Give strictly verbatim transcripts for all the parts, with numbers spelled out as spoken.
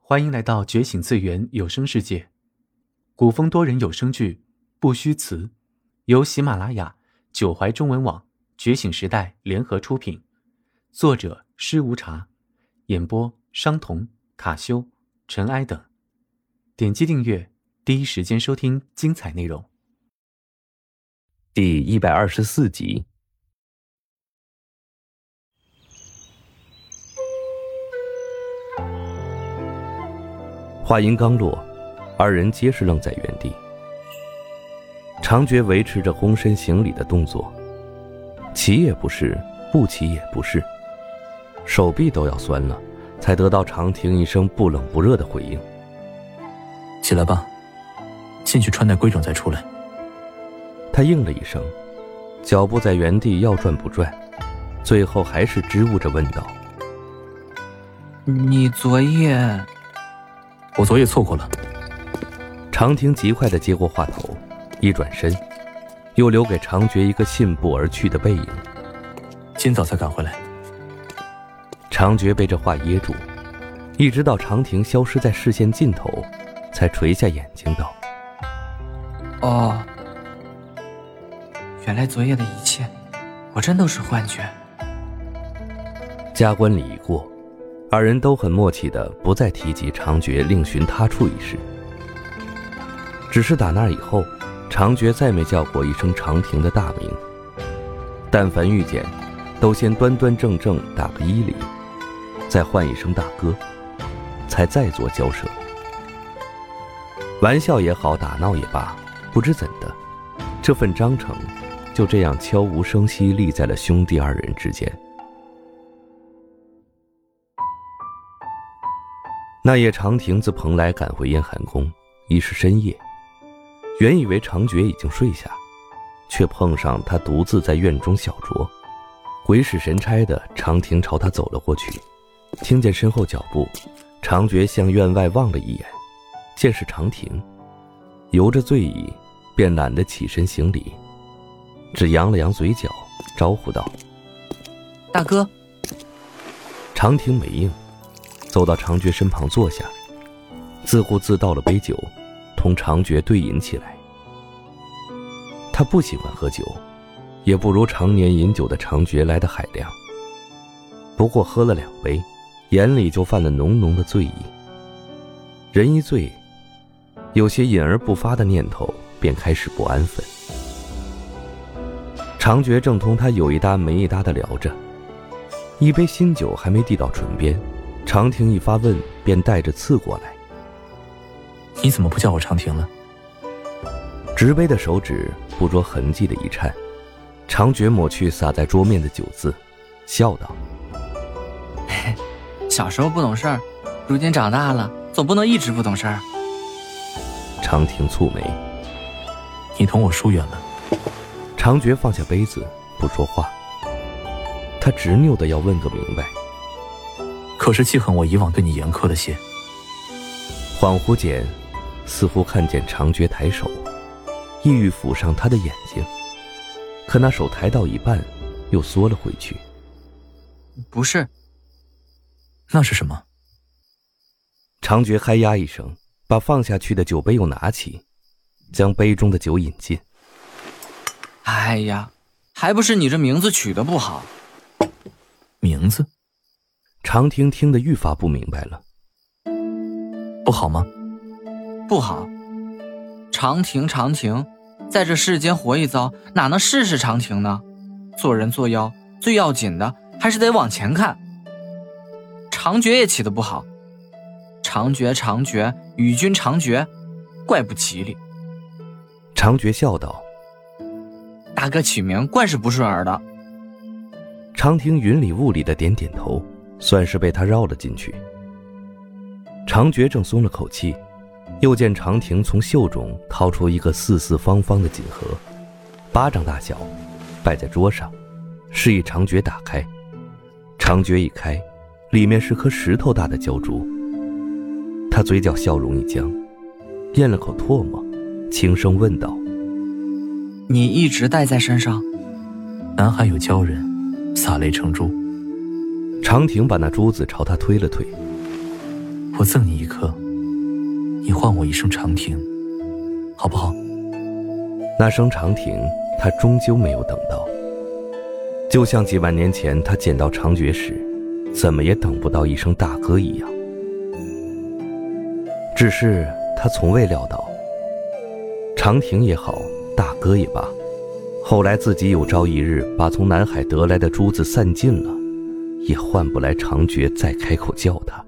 欢迎来到觉醒次元有声世界，古风多人有声剧《不虚词》，由喜马拉雅、九怀中文网、觉醒时代联合出品，作者施无茶，演播商童、卡修、尘埃等。点击订阅，第一时间收听精彩内容。 第一百二十四集。话音刚落，二人皆是愣在原地。长觉维持着躬身行礼的动作，起也不是，不起也不是，手臂都要酸了，才得到长亭一声不冷不热的回应： 起来吧，进去穿戴规整再出来。 他应了一声，脚步在原地要转不转，最后还是支吾着问道： 你昨夜…… 我昨夜错过了。 长亭极快地接过话头，一转身，又留给长觉一个信步而去的背影。 今早才赶回来。 长觉被这话噎住，一直到长亭消失在视线尽头，才垂下眼睛道： 哦，原来昨夜的一切果真都是幻觉。 加冠礼一过，二人都很默契地不再提及长觉另寻他处一事。只是打那以后，长觉再没叫过一声长亭的大名，但凡遇见，都先端端正正打个一礼，再唤一声大哥，才再做交涉。玩笑也好，打闹也罢，不知怎的，这份章程就这样悄无声息立在了兄弟二人之间。那夜长亭自蓬莱赶回燕寒宫，已是深夜。原以为长觉已经睡下，却碰上他独自在院中小酌。鬼使神差的，长亭朝他走了过去，听见身后脚步，长觉向院外望了一眼，见是长亭，由着醉意，便懒得起身行礼，只扬了扬嘴角，招呼道： 大哥。 长亭没应，走到长觉身旁坐下，自顾自倒了杯酒，同长觉对饮起来。他不喜欢喝酒，也不如常年饮酒的长觉来得海量，不过喝了两杯，眼里就泛了浓浓的醉意。人一醉，有些隐而不发的念头便开始不安分。长觉正同他有一搭没一搭的聊着，一杯新酒还没递到唇边，长亭一发问便带着刺过来： 你怎么不叫我长亭了？ 执杯的手指不着痕迹的一颤，长觉抹去洒在桌面的酒渍，笑道： 小时候不懂事儿，如今长大了，总不能一直不懂事儿。 长亭蹙眉： 你同我疏远了。 长觉放下杯子不说话，他执拗的要问个明白。 可是记恨我以往对你严苛了些。 恍惚间，似乎看见长觉抬手，意欲抚上他的眼睛，可那手抬到一半，又缩了回去。 不是。 那是什么？ 长觉嗨呀一声，把放下去的酒杯又拿起，将杯中的酒饮尽。 哎呀，还不是你这名字取得不好。 名字？ 长亭听得愈发不明白了。 不好吗？ 不好。长亭长亭，在这世间活一遭，哪能事事长亭呢？做人做妖，最要紧的还是得往前看。长觉也起得不好，长觉长觉，与君长觉，怪不吉利。 长觉笑道： 大哥取名惯是不顺耳的。 长亭云里雾里的点点头，算是被他绕了进去。长觉正松了口气，又见长亭从袖中掏出一个四四方方的锦盒，巴掌大小，摆在桌上，示意长觉打开。长觉一开，里面是颗石头大的胶珠。他嘴角笑容一僵，咽了口唾沫，轻声问道： 你一直带在身上？ 南海有鲛人，洒泪成珠。 长亭把那珠子朝他推了推： 我赠你一颗，你换我一声长亭，好不好？ 那声长亭，他终究没有等到。就像几万年前他见到长觉时，怎么也等不到一声大哥一样。只是他从未料到，长亭也好，大哥也罢，后来自己有朝一日把从南海得来的珠子散尽了，也换不来长觉再开口叫他。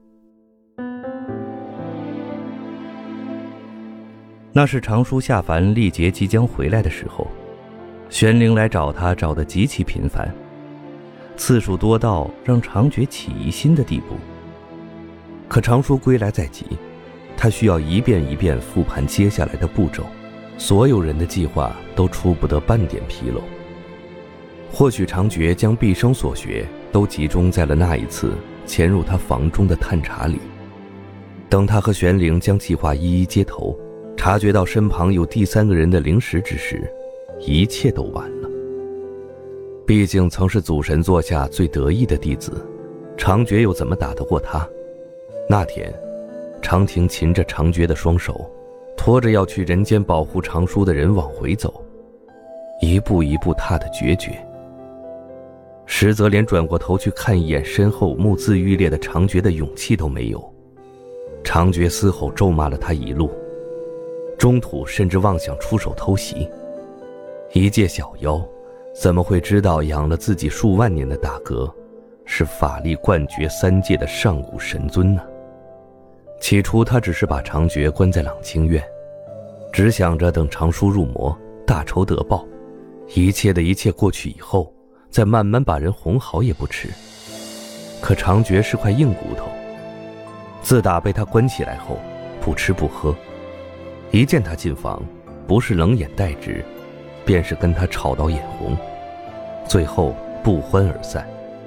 那是长叔下凡历劫即将回来的时候，玄灵来找他找得极其频繁，次数多到让长觉起疑心的地步。可长叔归来在即，他需要一遍一遍复盘接下来的步骤，所有人的计划都出不得半点纰漏。或许长觉将毕生所学都集中在了那一次潜入他房中的探查里。等他和玄灵将计划一一接头，察觉到身旁有第三个人的灵识之时，一切都晚了。毕竟曾是祖神座下最得意的弟子，长觉又怎么打得过他？那天长亭擒着长觉的双手，拖着要去人间保护长叔的人往回走，一步一步踏得决绝，实则连转过头去看一眼身后目眦欲裂的长觉的勇气都没有。长觉嘶吼咒骂了他一路，中途甚至妄想出手偷袭。一介小妖怎么会知道养了自己数万年的大哥是法力冠绝三界的上古神尊呢？起初他只是把长觉关在朗清院，只想着等长叔入魔，大仇得报，一切的一切过去以后，再慢慢把人哄好也不迟。可长觉是块硬骨头，自打被他关起来后，不吃不喝，一见他进房，不是冷眼待之，便是跟他吵到眼红，最后不欢而散。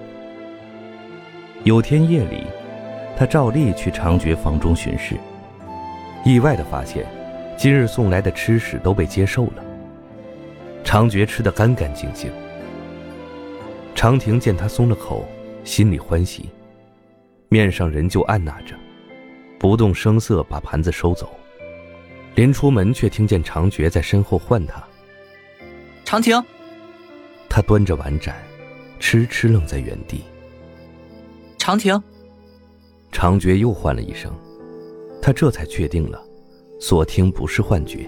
有天夜里，他照例去长觉房中巡视，意外地发现今日送来的吃食都被接受了，长觉吃得干干净净。长亭见他松了口，心里欢喜，面上仍旧按捺着，不动声色把盘子收走。临出门却听见长觉在身后唤他。 长亭。 他端着碗盏，痴痴愣在原地。 长亭。 长觉又唤了一声，他这才确定了，所听不是幻觉。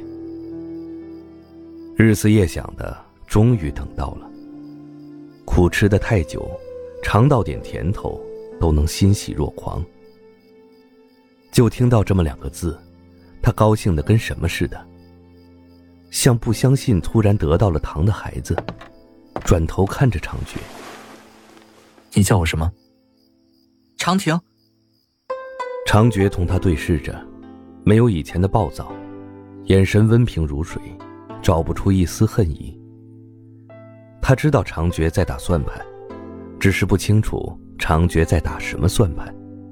日思夜想的，终于等到了。苦吃得太久，尝到点甜头，都能欣喜若狂。就听到这么两个字，他高兴得跟什么似的，像不相信突然得到了糖的孩子，转头看着长觉。 你叫我什么？ 长亭。 长觉同他对视着，没有以前的暴躁，眼神温平如水，找不出一丝恨意。他知道长觉在打算盘，只是不清楚长觉在打什么算盘。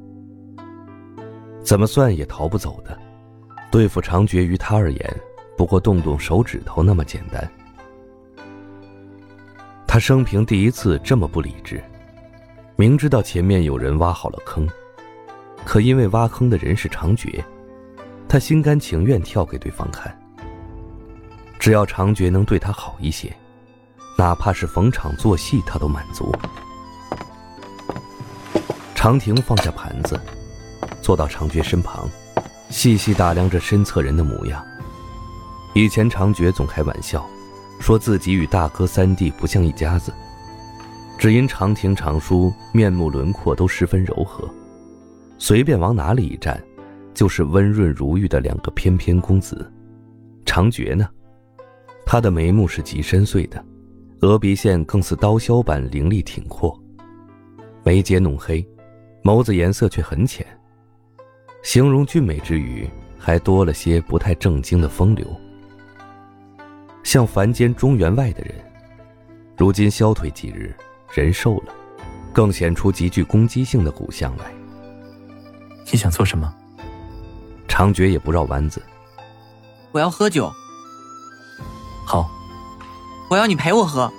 怎么算也逃不走的，对付长觉于他而言，不过动动手指头那么简单。他生平第一次这么不理智，明知道前面有人挖好了坑，可因为挖坑的人是长觉，他心甘情愿跳给对方看。只要长觉能对他好一些，哪怕是逢场作戏他都满足。长亭放下盘子，坐到长觉身旁，细细打量着身侧人的模样。以前长觉总开玩笑，说自己与大哥三弟不像一家子，只因长亭长叔面目轮廓都十分柔和，随便往哪里一站，就是温润如玉的两个翩翩公子。长觉呢，他的眉目是极深邃的，额鼻线更似刀削般凌厉挺阔，眉睫浓黑，眸子颜色却很浅，形容俊美之余，还多了些不太正经的风流，像凡间中原外的人。如今消退几日，人瘦了，更显出极具攻击性的骨相来。 你想做什么？ 长觉也不绕弯子。 我要喝酒。 好。 我要你陪我喝。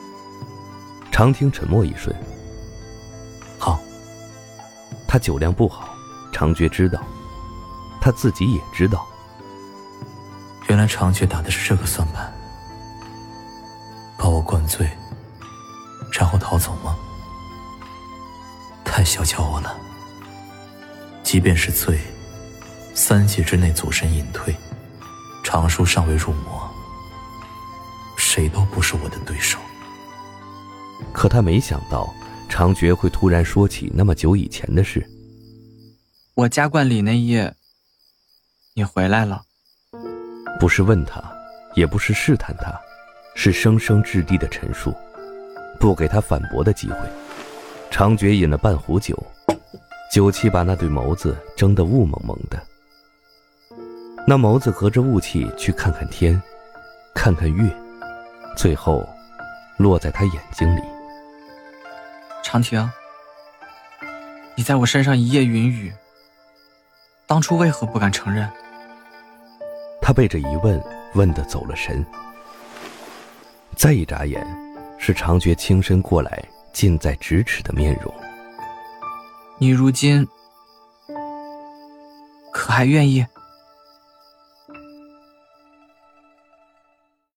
长亭沉默一瞬。 好。 他酒量不好，长长觉知道，他自己也知道。 原来长觉打的是这个算盘，把我灌醉，然后逃走吗？太小瞧我了。即便是醉，三界之内祖神隐退，长叔尚未入魔，谁都不是我的对手。 可他没想到长觉会突然说起那么久以前的事。 我加冠礼那夜，你回来了。 不是问他，也不是试探他，是生生质地的陈述，不给他反驳的机会。长觉饮了半壶酒，酒气把那对眸子蒸得雾蒙蒙的。那眸子隔着雾气去看看天，看看月，最后落在他眼睛里。 长亭，你在我身上一夜云雨，当初为何不敢承认？ 他被这一问问得走了神。再一眨眼，是长觉轻身过来，近在咫尺的面容。 你如今可还愿意？